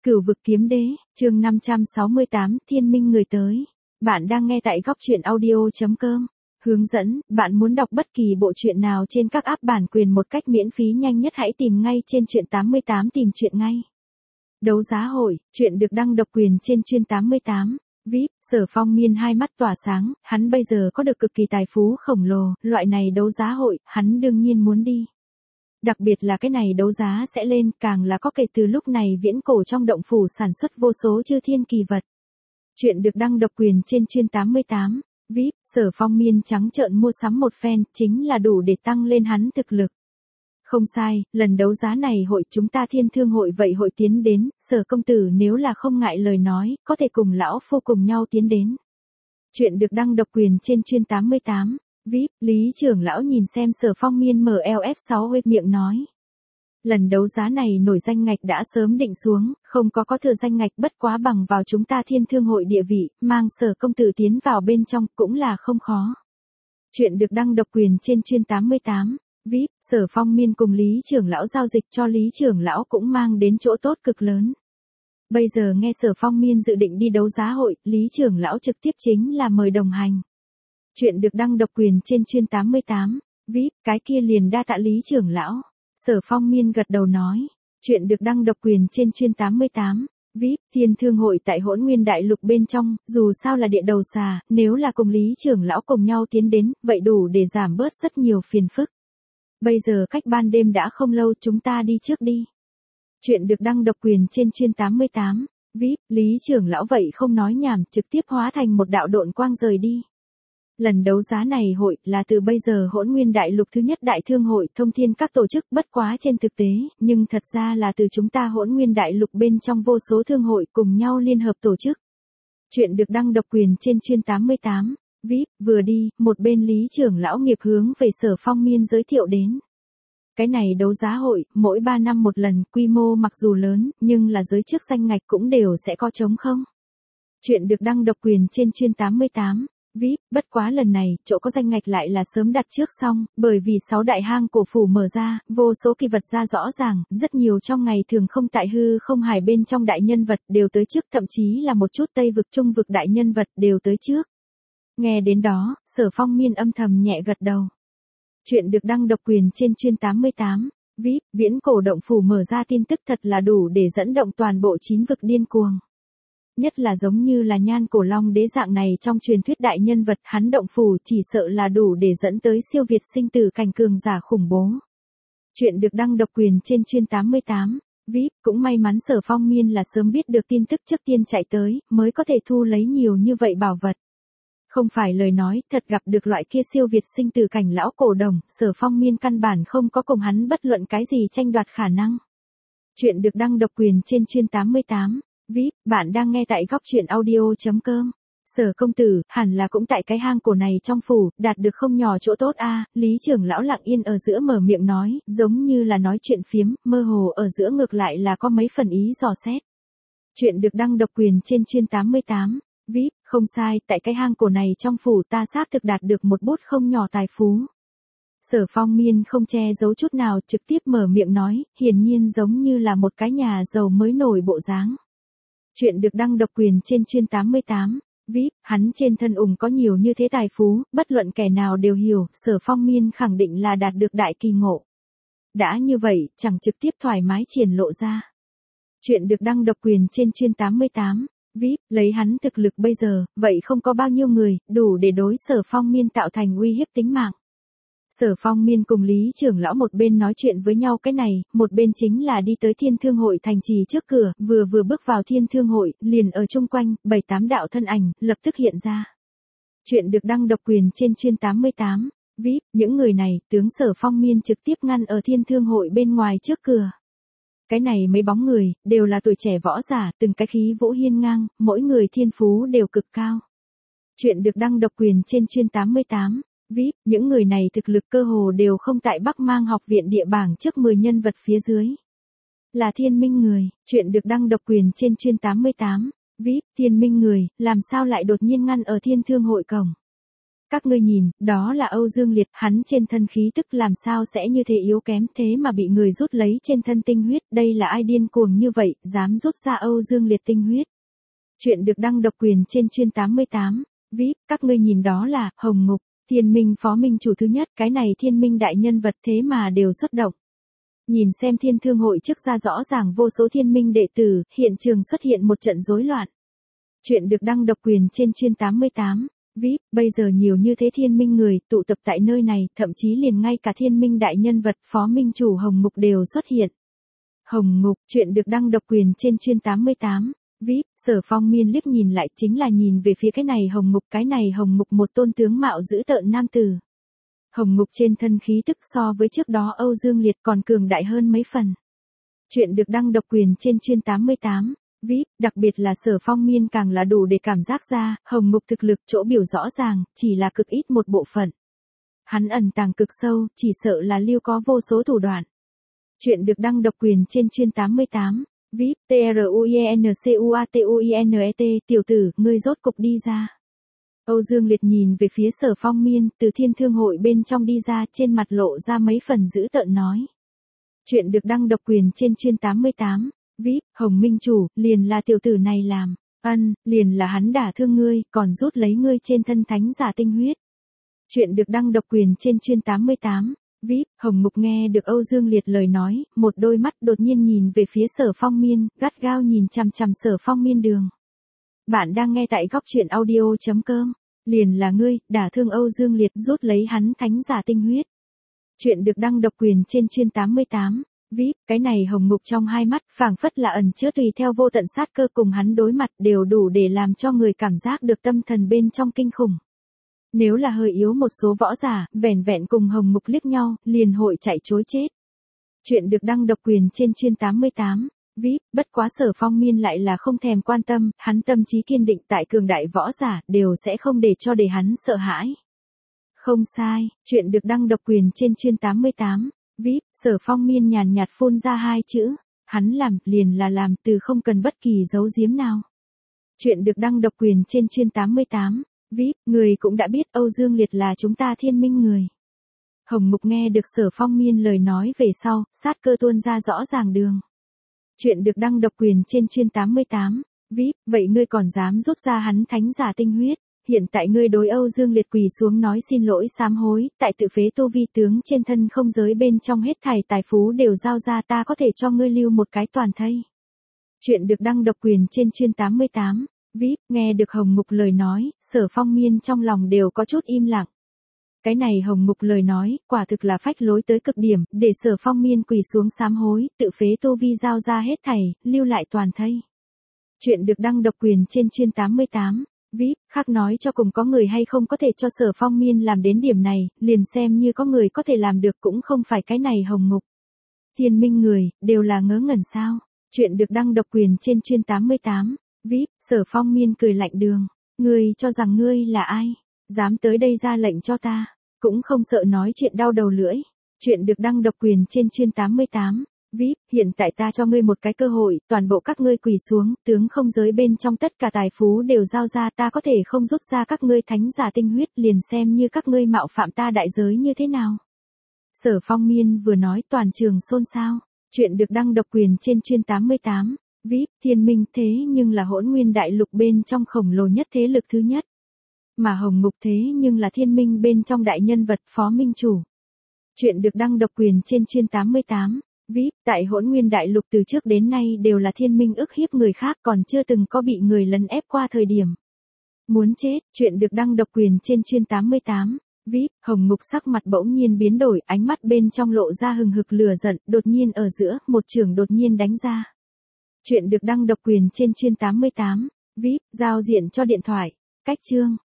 Cửu vực kiếm đế, chương 568, thiên minh người tới. Bạn đang nghe tại góc truyện audio.com. Hướng dẫn, bạn muốn đọc bất kỳ bộ truyện nào trên các app bản quyền một cách miễn phí nhanh nhất hãy tìm ngay trên truyện 88 tìm truyện ngay. Đấu giá hội, truyện được đăng độc quyền trên truyện 88. VIP, Sở Phong Miên hai mắt tỏa sáng, hắn bây giờ có được cực kỳ tài phú khổng lồ, loại này đấu giá hội, hắn đương nhiên muốn đi. Đặc biệt là cái này đấu giá sẽ lên, càng là có kể từ lúc này viễn cổ trong động phủ sản xuất vô số chư thiên kỳ vật. Chuyện được đăng độc quyền trên truyện 88. VIP, Sở Phong Miên trắng trợn mua sắm một phen, chính là đủ để tăng lên hắn thực lực. Không sai, lần đấu giá này hội chúng ta Thiên Thương hội vậy hội tiến đến, Sở công tử nếu là không ngại lời nói, có thể cùng lão phu cùng nhau tiến đến. Chuyện được đăng độc quyền trên truyện 88. VIP, Lý trưởng lão nhìn xem Sở Phong Miên MLF6 huyết miệng nói. Lần đấu giá này nổi danh ngạch đã sớm định xuống, không có thừa danh ngạch bất quá bằng vào chúng ta Thiên Thương hội địa vị, mang Sở công tử tiến vào bên trong cũng là không khó. Chuyện được đăng độc quyền trên truyện 88. VIP, Sở Phong Miên cùng Lý trưởng lão giao dịch cho Lý trưởng lão cũng mang đến chỗ tốt cực lớn. Bây giờ nghe Sở Phong Miên dự định đi đấu giá hội, Lý trưởng lão trực tiếp chính là mời đồng hành. Chuyện được đăng độc quyền trên truyện 88. VIP, cái kia liền đa tạ Lý trưởng lão. Sở Phong Miên gật đầu nói. Chuyện được đăng độc quyền trên truyện 88. VIP, Thiên Thương hội tại Hỗn Nguyên Đại Lục bên trong, dù sao là địa đầu xà, nếu là cùng Lý trưởng lão cùng nhau tiến đến, vậy đủ để giảm bớt rất nhiều phiền phức. Bây giờ cách ban đêm đã không lâu, chúng ta đi trước đi. Chuyện được đăng độc quyền trên truyện 88. VIP, Lý trưởng lão vậy không nói nhảm, trực tiếp hóa thành một đạo độn quang rời đi. Lần đấu giá này hội là từ bây giờ Hỗn Nguyên Đại Lục thứ nhất đại thương hội thông thiên các tổ chức bất quá trên thực tế, nhưng thật ra là từ chúng ta Hỗn Nguyên Đại Lục bên trong vô số thương hội cùng nhau liên hợp tổ chức. Chuyện được đăng độc quyền trên truyện 88. VIP, vừa đi, một bên Lý trưởng lão nghiệp hướng về Sở Phong Miên giới thiệu đến. Cái này đấu giá hội, mỗi 3 năm một lần, quy mô mặc dù lớn, nhưng là giới chức danh ngạch cũng đều sẽ có trống không. Chuyện được đăng độc quyền trên truyện 88. VIP, bất quá lần này, chỗ có danh ngạch lại là sớm đặt trước xong, bởi vì 6 đại hang cổ phủ mở ra, vô số kỳ vật ra rõ ràng, rất nhiều trong ngày thường không tại hư không hải bên trong đại nhân vật đều tới trước, thậm chí là một chút Tây vực Trung vực đại nhân vật đều tới trước. Nghe đến đó, Sở Phong Miên âm thầm nhẹ gật đầu. Chuyện được đăng độc quyền trên truyện 88. VIP, viễn cổ động phủ mở ra tin tức thật là đủ để dẫn động toàn bộ 9 vực điên cuồng. Nhất là giống như là Nhan Cổ Long đế dạng này trong truyền thuyết đại nhân vật, hắn động phủ chỉ sợ là đủ để dẫn tới siêu việt sinh tử cảnh cường giả khủng bố. Chuyện được đăng độc quyền trên truyện 88. VIP, cũng may mắn Sở Phong Miên là sớm biết được tin tức trước tiên chạy tới, mới có thể thu lấy nhiều như vậy bảo vật. Không phải lời nói, thật gặp được loại kia siêu việt sinh tử cảnh lão cổ đồng, Sở Phong Miên căn bản không có cùng hắn bất luận cái gì tranh đoạt khả năng. Chuyện được đăng độc quyền trên truyện 88. VIP, bạn đang nghe tại góc truyện audio.com. Sở công tử, hẳn là cũng tại cái hang cổ này trong phủ, đạt được không nhỏ chỗ tốt a. Lý trưởng lão lặng yên ở giữa mở miệng nói, giống như là nói chuyện phiếm, mơ hồ ở giữa ngược lại là có mấy phần ý dò xét. Chuyện được đăng độc quyền trên truyện 88. VIP, không sai, tại cái hang cổ này trong phủ ta xác thực đạt được một bút không nhỏ tài phú. Sở Phong Miên không che giấu chút nào, trực tiếp mở miệng nói, hiển nhiên giống như là một cái nhà giàu mới nổi bộ dáng. Chuyện được đăng độc quyền trên truyện 88. VIP, hắn trên thân có nhiều như thế tài phú, bất luận kẻ nào đều hiểu, Sở Phong Miên khẳng định là đạt được đại kỳ ngộ. Đã như vậy, chẳng trực tiếp thoải mái triển lộ ra. Chuyện được đăng độc quyền trên truyện 88. VIP, lấy hắn thực lực bây giờ, vậy không có bao nhiêu người, đủ để đối Sở Phong Miên tạo thành uy hiếp tính mạng. Sở Phong Miên cùng Lý trưởng lão một bên nói chuyện với nhau cái này, một bên chính là đi tới Thiên Thương hội thành trì trước cửa, vừa bước vào Thiên Thương hội, liền ở chung quanh, 7-8 đạo thân ảnh, lập tức hiện ra. Chuyện được đăng độc quyền trên truyện 88. VIP, những người này, tướng Sở Phong Miên trực tiếp ngăn ở Thiên Thương hội bên ngoài trước cửa. Cái này mấy bóng người, đều là tuổi trẻ võ giả, từng cái khí vũ hiên ngang, mỗi người thiên phú đều cực cao. Chuyện được đăng độc quyền trên truyện 88. VIP, những người này thực lực cơ hồ đều không tại Bắc Mang học viện địa bảng trước 10 nhân vật phía dưới. Là thiên minh người, chuyện được đăng độc quyền trên truyện 88. VIP, thiên minh người, làm sao lại đột nhiên ngăn ở Thiên Thương hội cổng. các ngươi nhìn, đó là Âu Dương Liệt, hắn trên thân khí tức làm sao sẽ như thế yếu kém thế mà bị người rút lấy trên thân tinh huyết, đây là ai điên cuồng như vậy, dám rút ra Âu Dương Liệt tinh huyết. Chuyện được đăng độc quyền trên chuyên 88, VIP, các ngươi nhìn đó là, Hồng Ngục, Thiên Minh phó minh chủ thứ nhất, cái này Thiên Minh đại nhân vật thế mà đều xuất động. Nhìn xem Thiên Thương hội trước ra rõ ràng vô số Thiên Minh đệ tử, hiện trường xuất hiện một trận rối loạn. Chuyện được đăng độc quyền trên chuyên 88, VIP, bây giờ nhiều như thế Thiên Minh người tụ tập tại nơi này, thậm chí liền ngay cả Thiên Minh đại nhân vật phó minh chủ Hồng Ngục đều xuất hiện. Hồng Ngục, chuyện được đăng độc quyền trên chuyên 88. VIP, Sở Phong Miên liếc nhìn lại chính là nhìn về phía cái này Hồng Ngục một tôn tướng mạo dữ tợn nam tử. Hồng Ngục trên thân khí tức so với trước đó Âu Dương Liệt còn cường đại hơn mấy phần. Chuyện được đăng độc quyền trên chuyên 88, VIP, đặc biệt là Sở Phong Miên càng là đủ để cảm giác ra, Hồng Ngục thực lực chỗ biểu rõ ràng, chỉ là cực ít một bộ phận. Hắn ẩn tàng cực sâu, chỉ sợ là lưu có vô số thủ đoạn. Chuyện được đăng độc quyền trên chuyên 88. VIP, TRUINCUATUINET, tiểu tử, ngươi rốt cục đi ra. Âu Dương Liệt nhìn về phía Sở Phong Miên, từ Thiên Thương hội bên trong đi ra, trên mặt lộ ra mấy phần dữ tợn nói. Chuyện được đăng độc quyền trên chuyên 88, VIP, Hồng Minh chủ, liền là tiểu tử này làm, liền là hắn đả thương ngươi, còn rút lấy ngươi trên thân thánh giả tinh huyết. Chuyện được đăng độc quyền trên chuyên 88. VIP, Hồng Ngục nghe được Âu Dương Liệt lời nói, một đôi mắt đột nhiên nhìn về phía Sở Phong Miên, gắt gao nhìn chằm chằm Sở Phong Miên đường. Bạn đang nghe tại góc truyện audio.com. Liền là ngươi, đả thương Âu Dương Liệt rút lấy hắn thánh giả tinh huyết. Chuyện được đăng độc quyền trên chuyên 88. VIP, cái này Hồng Ngục trong hai mắt, phảng phất là ẩn chứa tùy theo vô tận sát cơ cùng hắn đối mặt đều đủ để làm cho người cảm giác được tâm thần bên trong kinh khủng. Nếu là hơi yếu một số võ giả, vẻn vẹn cùng Hồng Ngục liếc nhau, liền hội chạy trối chết. Chuyện được đăng độc quyền trên chuyên 88. VIP, bất quá Sở Phong Miên lại là không thèm quan tâm, hắn tâm trí kiên định tại cường đại võ giả, đều sẽ không để cho để hắn sợ hãi. Không sai, chuyện được đăng độc quyền trên chuyên 88. VIP, Sở Phong Miên nhàn nhạt phun ra hai chữ, hắn làm, liền là làm, từ không cần bất kỳ giấu giếm nào. Chuyện được đăng độc quyền trên chuyên 88. VIP, người cũng đã biết Âu Dương Liệt là chúng ta Thiên Minh người. Hồng Ngục nghe được Sở Phong Miên lời nói về sau, sát cơ tuôn ra rõ ràng đường. Chuyện được đăng độc quyền trên chuyên 88. VIP, vậy ngươi còn dám rút ra hắn thánh giả tinh huyết, hiện tại ngươi đối Âu Dương Liệt quỳ xuống nói xin lỗi sám hối, tại tự phế tu vi tướng trên thân không giới bên trong hết thảy tài phú đều giao ra, ta có thể cho ngươi lưu một cái toàn thây. Chuyện được đăng độc quyền trên chuyên 88. VIP, nghe được Hồng Ngục lời nói, Sở Phong Miên trong lòng đều có chút im lặng. Cái này Hồng Ngục lời nói, quả thực là phách lối tới cực điểm, để Sở Phong Miên quỳ xuống sám hối, tự phế tu vi giao ra hết thảy, lưu lại toàn thây. Chuyện được đăng độc quyền trên chuyên 88. VIP, khác nói cho cùng có người hay không có thể cho Sở Phong Miên làm đến điểm này, liền xem như có người có thể làm được cũng không phải cái này Hồng Ngục. Thiên Minh người, đều là ngớ ngẩn sao. Chuyện được đăng độc quyền trên chuyên 88. VIP, Sở Phong Miên cười lạnh đường. Ngươi cho rằng ngươi là ai? Dám tới đây ra lệnh cho ta. Cũng không sợ nói chuyện đau đầu lưỡi. Chuyện được đăng độc quyền trên chuyên 88. VIP, hiện tại ta cho ngươi một cái cơ hội, toàn bộ các ngươi quỳ xuống, tướng không giới bên trong tất cả tài phú đều giao ra, ta có thể không rút ra các ngươi thánh giả tinh huyết, liền xem như các ngươi mạo phạm ta đại giới như thế nào. Sở Phong Miên vừa nói toàn trường xôn xao. Chuyện được đăng độc quyền trên chuyên 88. VIP, Thiên Minh thế nhưng là Hỗn Nguyên Đại Lục bên trong khổng lồ nhất thế lực thứ nhất. Mà Hồng Ngục thế nhưng là Thiên Minh bên trong đại nhân vật phó minh chủ. Chuyện được đăng độc quyền trên chuyên 88. VIP, tại Hỗn Nguyên Đại Lục từ trước đến nay đều là Thiên Minh ức hiếp người khác, còn chưa từng có bị người lấn ép qua thời điểm. Muốn chết, chuyện được đăng độc quyền trên chuyên 88. VIP, Hồng Ngục sắc mặt bỗng nhiên biến đổi, ánh mắt bên trong lộ ra hừng hực lửa giận, đột nhiên ở giữa, một chưởng đột nhiên đánh ra. Chuyện được đăng độc quyền trên chuyên 88. VIP, giao diện cho điện thoại. Cách chương.